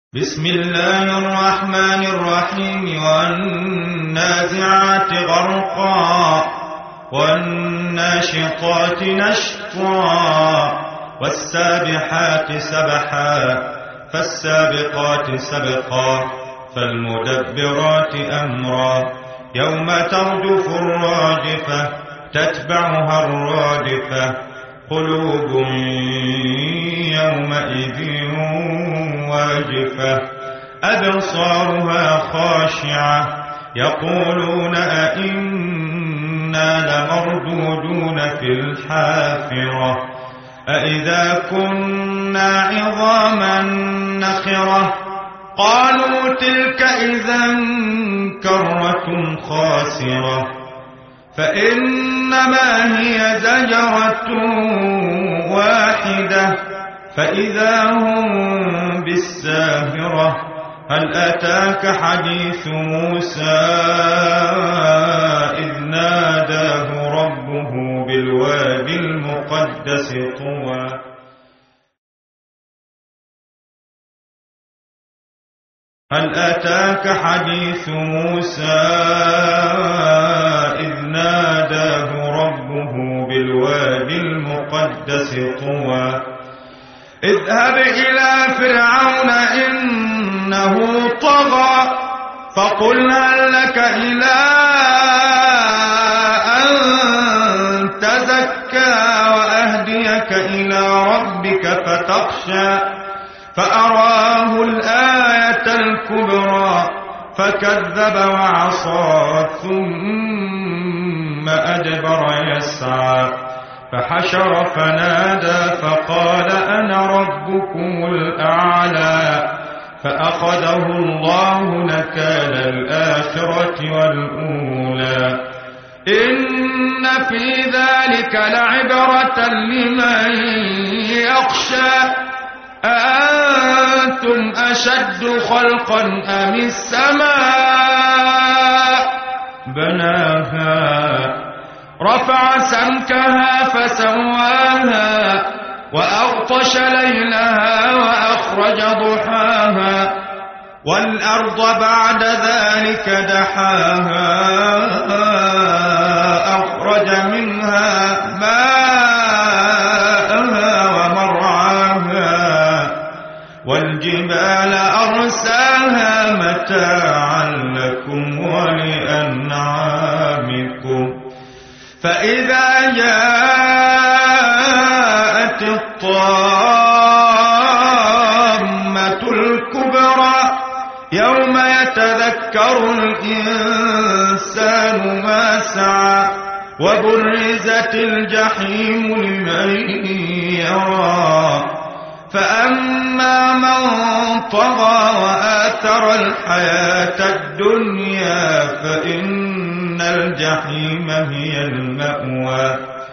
بسم الله الرحمن الرحيم والنازعات غرقا والناشطات نشطا والسابحات سبحا فالسابقات سبقا فالمدبرات أمرا يوم ترجف الراجفة تتبعها الرادفة قلوب يومئذ واجفة أبصارها خاشعة يقولون أئنا لمردودون في الحافرة أئذا كنا عظاما نخرة قالوا تلك إذا كرة خاسرة فإنما هي زجرة واحدة فإذا هم بالساهرة هل أتاك حديث موسى إذ ناداه ربه بالوادي المقدس طوى هل أتاك حديث موسى إذ ناداه ربه بالوادي المقدس طوى اذهب إلى فرعون إنه طغى فقل هل لك إلى أن تزكى وأهديك إلى ربك فتخشى فأراه الآية الكبرى فكذب وعصى ثم أدبر يسعى فحشر فنادى فقال أنا ربكم الأعلى فأخذه الله نكال الآخرة والأولى إن في ذلك لعبرة لمن يخشى أأنتم أشد خلقا أم السماء بناها رفع سمكها فسواها وأغطش ليلها وأخرج ضحاها والأرض بعد ذلك دحاها أخرج منها ماءها ومرعاها والجبال أرساها متاعا لكم ولأنعامكم فإذا جاءت الطامة الكبرى يوم يتذكر الإنسان ما سعى وبرزت الجحيم لمن يرى فأما من طغى وآثر الحياة الدنيا فإن الجحيم هي المأوى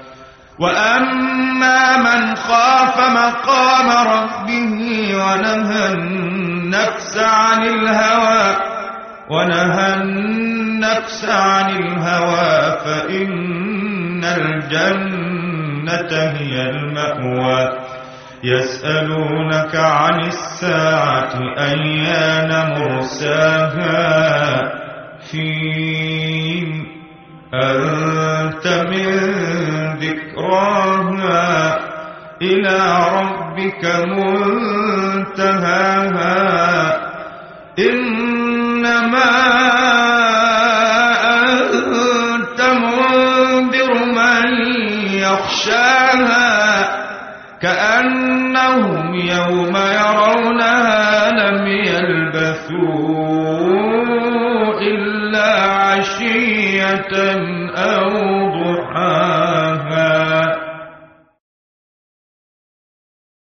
وأما من خاف مقام ربه ونهى النفس عن الهوى فإن الجنة هي المأوى يسألونك عن الساعة أيان مرساها فيم أنت من ذكراها إلى ربك منتهاها إنما أنت منذر من يخشاها كأنهم يوم يرونها لم يلبثوا إلا عشية أو ضحاها